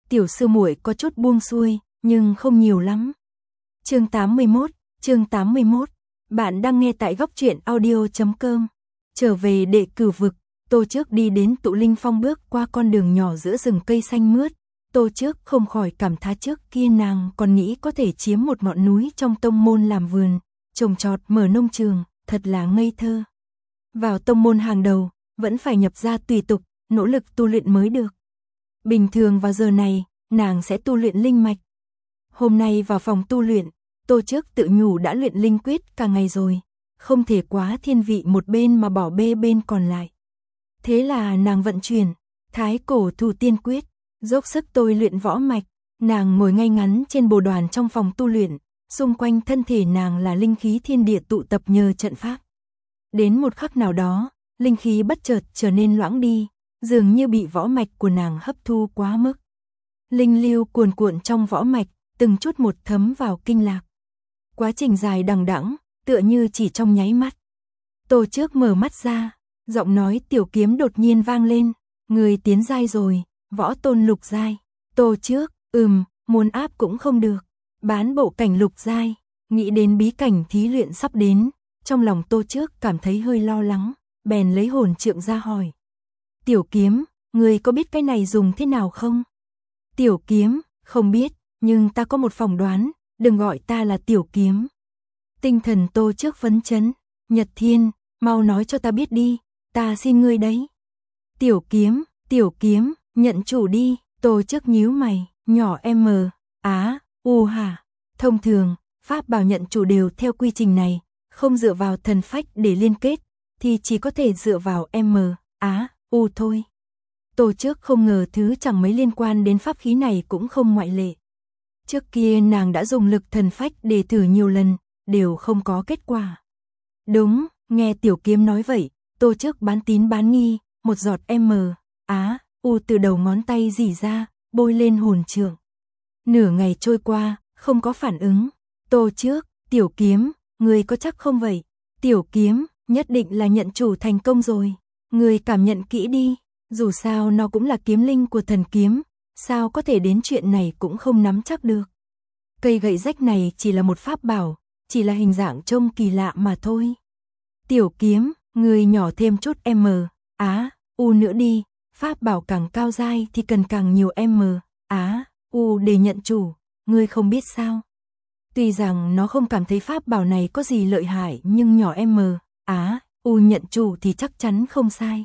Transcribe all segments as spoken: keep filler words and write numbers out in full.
tiểu sư muội có chút buông xuôi, nhưng không nhiều lắm. Chương tám mươi mốt, chương tám mươi mốt. Bạn đang nghe tại góc truyện audio chấm com. Trở về đệ cửu vực, Tô Trước đi đến Tụ Linh Phong, bước qua con đường nhỏ giữa rừng cây xanh mướt. Tô Trước không khỏi cảm thán trước kia nàng còn nghĩ có thể chiếm một ngọn núi trong tông môn làm vườn, trồng trọt mở nông trường, thật là ngây thơ. Vào tông môn hàng đầu, vẫn phải nhập gia tùy tục, nỗ lực tu luyện mới được. Bình thường vào giờ này, nàng sẽ tu luyện linh mạch. Hôm nay vào phòng tu luyện, Tô Trước tự nhủ đã luyện linh quyết cả ngày rồi, không thể quá thiên vị một bên mà bỏ bê bên còn lại. Thế là nàng vận chuyển Thái Cổ Thủ Tiên Quyết, dốc sức tôi luyện võ mạch. Nàng ngồi ngay ngắn trên bồ đoàn trong phòng tu luyện, xung quanh thân thể nàng là linh khí thiên địa tụ tập nhờ trận pháp. Đến một khắc nào đó, linh khí bất chợt trở nên loãng đi, dường như bị võ mạch của nàng hấp thu quá mức. Linh lưu cuồn cuộn trong võ mạch, từng chút một thấm vào kinh lạc. Quá trình dài đằng đẵng, tựa như chỉ trong nháy mắt. Tô Trước mở mắt ra, giọng nói Tiểu Kiếm đột nhiên vang lên, người tiến giai rồi, võ tôn lục giai. Tô Trước, ừm, muốn áp cũng không được. Bán bộ cảnh lục giai, nghĩ đến bí cảnh thí luyện sắp đến, trong lòng Tô Trước cảm thấy hơi lo lắng, bèn lấy hồn trượng ra hỏi. Tiểu Kiếm, người có biết cái này dùng thế nào không? Tiểu Kiếm, không biết, nhưng ta có một phỏng đoán, đừng gọi ta là Tiểu Kiếm. Tinh thần Tô Trước phấn chấn, Nhật Thiên, mau nói cho ta biết đi, ta xin ngươi đấy. Tiểu Kiếm, Tiểu Kiếm, nhận chủ đi. Tô Trước nhíu mày, nhỏ M, á, u hả. Thông thường, pháp bảo nhận chủ đều theo quy trình này, không dựa vào thần phách để liên kết, thì chỉ có thể dựa vào M, á, u thôi. Tô Trước không ngờ thứ chẳng mấy liên quan đến pháp khí này cũng không ngoại lệ. Trước kia nàng đã dùng lực thần phách để thử nhiều lần, đều không có kết quả. Đúng, nghe Tiểu Kiếm nói vậy, Tô Trước bán tín bán nghi, một giọt M, á, u từ đầu ngón tay rỉ ra, bôi lên hồn trượng. Nửa ngày trôi qua, không có phản ứng. Tô Trước, Tiểu Kiếm, người có chắc không vậy? Tiểu Kiếm, nhất định là nhận chủ thành công rồi. Người cảm nhận kỹ đi, dù sao nó cũng là kiếm linh của thần kiếm, sao có thể đến chuyện này cũng không nắm chắc được. Cây gậy rách này chỉ là một pháp bảo, chỉ là hình dạng trông kỳ lạ mà thôi. Tiểu Kiếm, người nhỏ thêm chút M, á, u nữa đi, pháp bảo càng cao giai thì cần càng nhiều M, á, u để nhận chủ, ngươi không biết sao? Tuy rằng nó không cảm thấy pháp bảo này có gì lợi hại, nhưng nhỏ M, á, u nhận chủ thì chắc chắn không sai.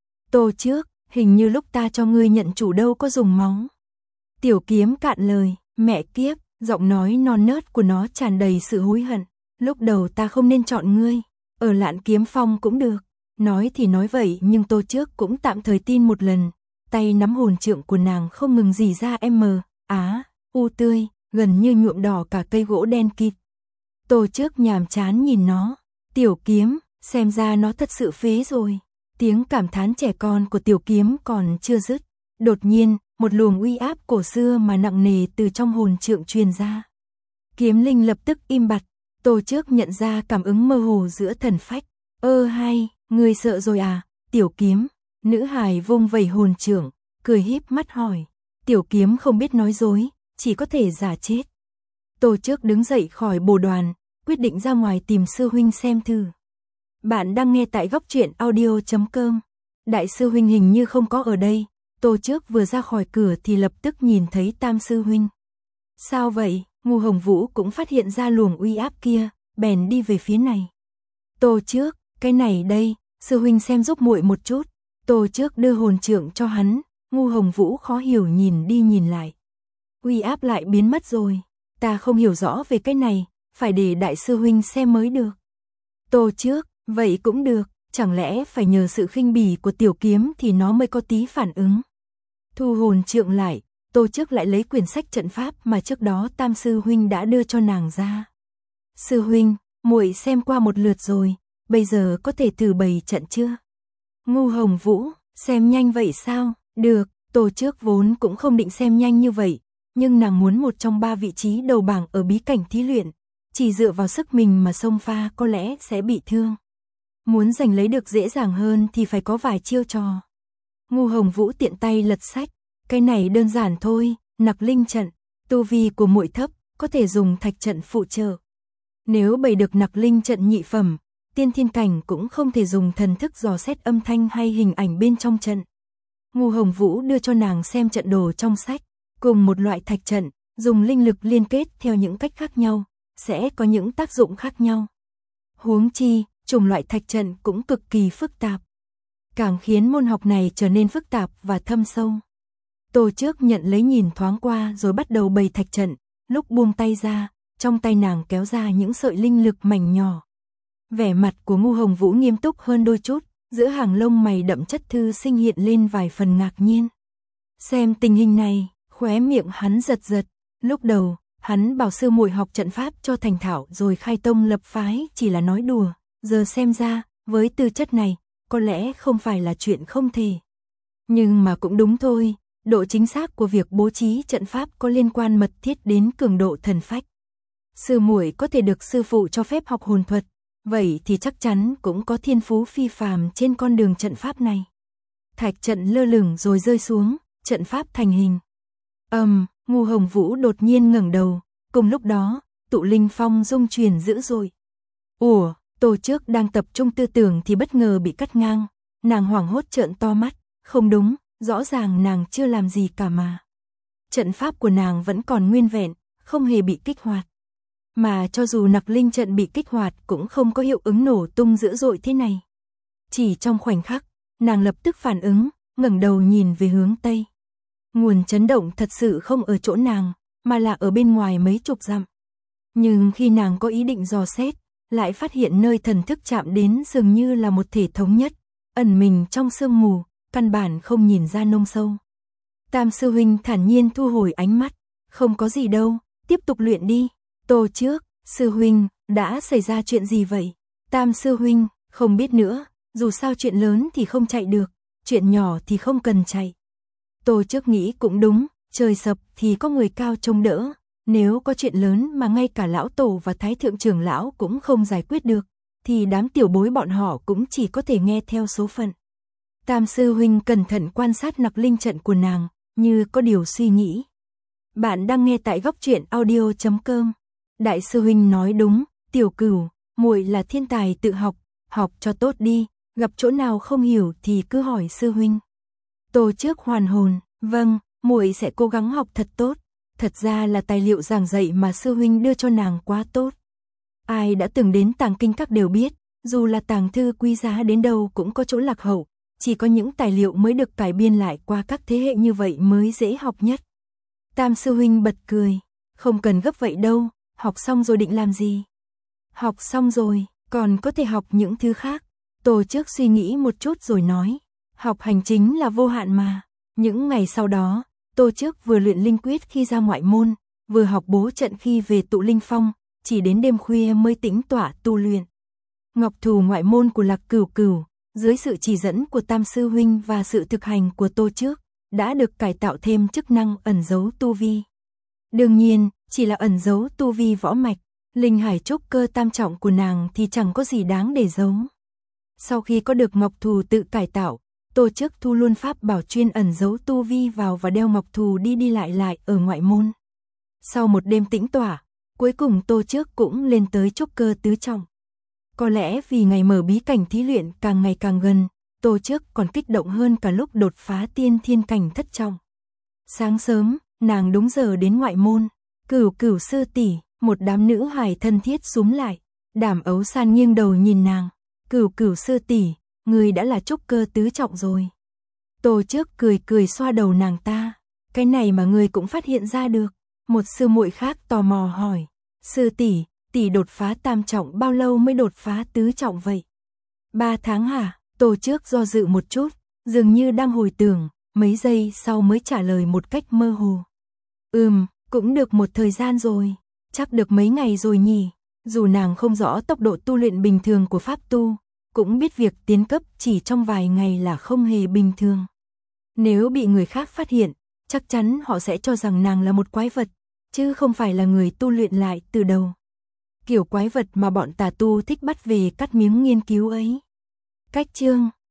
Tô Trước, hình như lúc ta cho ngươi nhận chủ đâu có dùng máu. Tiểu Kiếm cạn lời, mẹ kiếp, giọng nói non nớt của nó tràn đầy sự hối hận. Lúc đầu ta không nên chọn ngươi, ở Lạn Kiếm Phong cũng được. Nói thì nói vậy nhưng Tô Trước cũng tạm thời tin một lần. Tay nắm hồn trượng của nàng không ngừng rỉ ra M, á, u tươi, gần như nhuộm đỏ cả cây gỗ đen kịt. Tô Trước nhàm chán nhìn nó. Tiểu Kiếm, xem ra nó thật sự phế rồi. Tiếng cảm thán trẻ con của Tiểu Kiếm còn chưa dứt. Đột nhiên, một luồng uy áp cổ xưa mà nặng nề từ trong hồn trượng truyền ra. Kiếm linh lập tức im bặt. Tô Trước nhận ra cảm ứng mơ hồ giữa thần phách. Ơ hay, ngươi sợ rồi à, Tiểu Kiếm? Nữ hài vung vẩy hồn trượng, cười híp mắt hỏi. Tiểu Kiếm không biết nói dối, chỉ có thể giả chết. Tô Trước đứng dậy khỏi bồ đoàn, quyết định ra ngoài tìm sư huynh xem thử. Bạn đang nghe tại góc truyện audio chấm com. Đại sư huynh hình như không có ở đây. Tô Trước vừa ra khỏi cửa thì lập tức nhìn thấy Tam sư huynh. Sao vậy? Ngô Hồng Vũ cũng phát hiện ra luồng uy áp kia, bèn đi về phía này. Tô Trước, cái này đây, sư huynh xem giúp muội một chút. Tô Trước đưa hồn trượng cho hắn, Ngô Hồng Vũ khó hiểu nhìn đi nhìn lại. Uy áp lại biến mất rồi, ta không hiểu rõ về cái này, phải để đại sư huynh xem mới được. Tô Trước, vậy cũng được, chẳng lẽ phải nhờ sự khinh bỉ của Tiểu Kiếm thì nó mới có tí phản ứng. Thu hồn trượng lại, Tô Trước lại lấy quyển sách trận pháp mà trước đó Tam sư huynh đã đưa cho nàng ra. Sư huynh, muội xem qua một lượt rồi, bây giờ có thể thử bày trận chưa? Ngô Hồng Vũ, xem nhanh vậy sao? Được, Tô Trước vốn cũng không định xem nhanh như vậy, nhưng nàng muốn một trong ba vị trí đầu bảng ở bí cảnh thí luyện, chỉ dựa vào sức mình mà xông pha có lẽ sẽ bị thương. Muốn giành lấy được dễ dàng hơn thì phải có vài chiêu trò. Ngô Hồng Vũ tiện tay lật sách, cái này đơn giản thôi, Nặc linh trận, tu vi của muội thấp, có thể dùng thạch trận phụ trợ. Nếu bày được nặc linh trận nhị phẩm, tiên thiên cảnh cũng không thể dùng thần thức dò xét âm thanh hay hình ảnh bên trong trận. Ngô Hồng Vũ đưa cho nàng xem trận đồ trong sách, cùng một loại thạch trận, dùng linh lực liên kết theo những cách khác nhau, sẽ có những tác dụng khác nhau. Huống chi, chủng loại thạch trận cũng cực kỳ phức tạp, càng khiến môn học này trở nên phức tạp và thâm sâu. Tô Trước nhận lấy nhìn thoáng qua rồi bắt đầu bày thạch trận, lúc buông tay ra, trong tay nàng kéo ra những sợi linh lực mảnh nhỏ. Vẻ mặt của Ngô Hồng Vũ nghiêm túc hơn đôi chút, giữa hàng lông mày đậm chất thư sinh hiện lên vài phần ngạc nhiên. Xem tình hình này, khóe miệng hắn giật giật, lúc đầu, hắn bảo sư muội học trận pháp cho thành thạo rồi khai tông lập phái chỉ là nói đùa, giờ xem ra, với tư chất này, có lẽ không phải là chuyện không thể. Nhưng mà cũng đúng thôi, độ chính xác của việc bố trí trận pháp có liên quan mật thiết đến cường độ thần phách. Sư muội có thể được sư phụ cho phép học hồn thuật, vậy thì chắc chắn cũng có thiên phú phi phàm trên con đường trận pháp này. Thạch trận lơ lửng rồi rơi xuống, trận pháp thành hình. Ầm, um, Ngô Hồng Vũ đột nhiên ngẩng đầu, cùng lúc đó, tụ linh phong rung chuyển dữ dội. Ủa, Tô Trước đang tập trung tư tưởng thì bất ngờ bị cắt ngang, nàng hoảng hốt trợn to mắt, không đúng, rõ ràng nàng chưa làm gì cả mà. Trận pháp của nàng vẫn còn nguyên vẹn, không hề bị kích hoạt. Mà cho dù nặc linh trận bị kích hoạt cũng không có hiệu ứng nổ tung dữ dội thế này. Chỉ trong khoảnh khắc, nàng lập tức phản ứng, ngẩng đầu nhìn về hướng Tây. Nguồn chấn động thật sự không ở chỗ nàng, mà là ở bên ngoài mấy chục dặm. Nhưng khi nàng có ý định dò xét, lại phát hiện nơi thần thức chạm đến dường như là một thể thống nhất, ẩn mình trong sương mù, căn bản không nhìn ra nông sâu. Tam sư huynh thản nhiên thu hồi ánh mắt, không có gì đâu, tiếp tục luyện đi. Tô Trước, sư huynh, đã xảy ra chuyện gì vậy? Tam sư huynh, không biết nữa, dù sao chuyện lớn thì không chạy được, chuyện nhỏ thì không cần chạy. Tô Trước nghĩ cũng đúng, trời sập thì có người cao trông đỡ, nếu có chuyện lớn mà ngay cả lão tổ và thái thượng trưởng lão cũng không giải quyết được, thì đám tiểu bối bọn họ cũng chỉ có thể nghe theo số phận. Tam sư huynh cẩn thận quan sát nặc linh trận của nàng, như có điều suy nghĩ. Bạn đang nghe tại góc truyện audio chấm com. Đại sư huynh nói đúng, Tiểu Cửu, muội là thiên tài tự học, học cho tốt đi, gặp chỗ nào không hiểu thì cứ hỏi sư huynh. Tô Trước hoàn hồn, vâng, muội sẽ cố gắng học thật tốt. Thật ra là tài liệu giảng dạy mà sư huynh đưa cho nàng quá tốt. Ai đã từng đến tàng kinh các đều biết, dù là tàng thư quý giá đến đâu cũng có chỗ lạc hậu, chỉ có những tài liệu mới được cải biên lại qua các thế hệ như vậy mới dễ học nhất. Tam sư huynh bật cười, không cần gấp vậy đâu, học xong rồi định làm gì? Học xong rồi, còn có thể học những thứ khác. Tô Trước suy nghĩ một chút rồi nói, học hành chính là vô hạn mà. Những ngày sau đó, Tô Trước vừa luyện linh quyết khi ra ngoại môn, vừa học bố trận khi về tụ linh phong, chỉ đến đêm khuya mới tĩnh tọa tu luyện. Ngọc thù ngoại môn của Lạc Cửu Cửu, dưới sự chỉ dẫn của Tam sư huynh và sự thực hành của Tô Trước, đã được cải tạo thêm chức năng ẩn giấu tu vi. Đương nhiên, chỉ là ẩn giấu tu vi võ mạch, linh hải trúc cơ tam trọng của nàng thì chẳng có gì đáng để giấu. Sau khi có được Ngọc thù tự cải tạo, Tô Trước thu luôn pháp bảo chuyên ẩn giấu tu vi vào và đeo Ngọc thù đi đi lại lại ở ngoại môn. Sau một đêm tĩnh tỏa, cuối cùng Tô Trước cũng lên tới trúc cơ tứ trọng. Có lẽ vì ngày mở bí cảnh thí luyện càng ngày càng gần, Tô Trước còn kích động hơn cả lúc đột phá tiên thiên cảnh thất trọng. Sáng sớm, nàng đúng giờ đến ngoại môn, Cửu Cửu sư tỷ, một đám nữ hài thân thiết xúm lại, Đảm Ấu San nghiêng đầu nhìn nàng, Cửu Cửu sư tỷ, người đã là trúc cơ tứ trọng rồi. Tô Trước cười cười xoa đầu nàng ta, cái này mà người cũng phát hiện ra được. Một sư muội khác tò mò hỏi, sư tỷ, tỷ đột phá tam trọng bao lâu mới đột phá tứ trọng vậy? Ba tháng hả? Tô Trước do dự một chút, dường như đang hồi tưởng, mấy giây sau mới trả lời một cách mơ hồ. Ừm, cũng được một thời gian rồi, chắc được mấy ngày rồi nhỉ. Dù nàng không rõ tốc độ tu luyện bình thường của pháp tu, cũng biết việc tiến cấp chỉ trong vài ngày là không hề bình thường. Nếu bị người khác phát hiện, chắc chắn họ sẽ cho rằng nàng là một quái vật, chứ không phải là người tu luyện lại từ đầu. Kiểu quái vật mà bọn tà tu thích bắt về cắt miếng nghiên cứu ấy. Cách chương